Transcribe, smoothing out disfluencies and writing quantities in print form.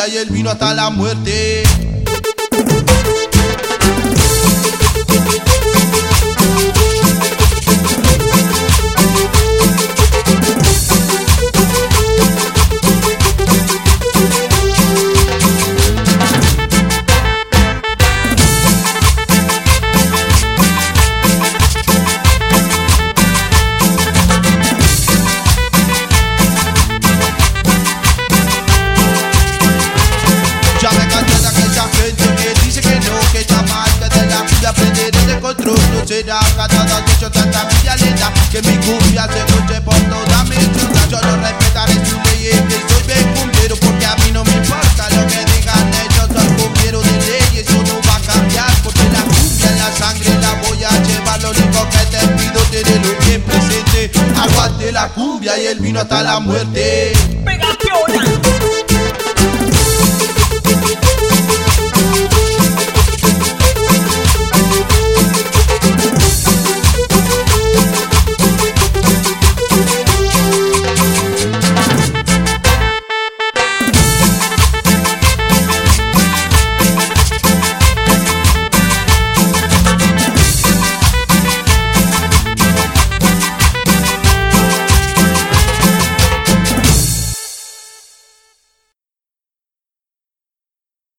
cumbia y el vino hasta la muerte. No será cada dicho tanta milla lenta que mi cumbia se escuche por toda mi ciudad. Yo no respetaré sus leyes, que soy bien cumbiero, porque a mí no me importa lo que digan ellos. Soy cumbiero de leyes, eso no va a cambiar, porque la cumbia en la sangre la voy a llevar. Lo único que te pido, tenerlo bien presente. Aguante la cumbia y el vino hasta la muerte. Pegación.